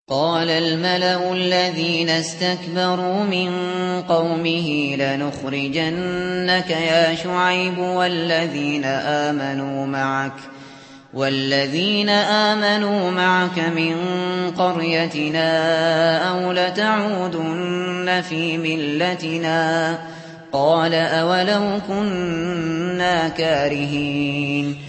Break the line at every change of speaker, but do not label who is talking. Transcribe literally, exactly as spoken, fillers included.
قال الملأ الذين استكبروا من قومه لنخرجنك يا شعيب والذين آمنوا معك والذين آمنوا معك من قريتنا أو لتعودن في ملتنا قال أولو كنا كارهين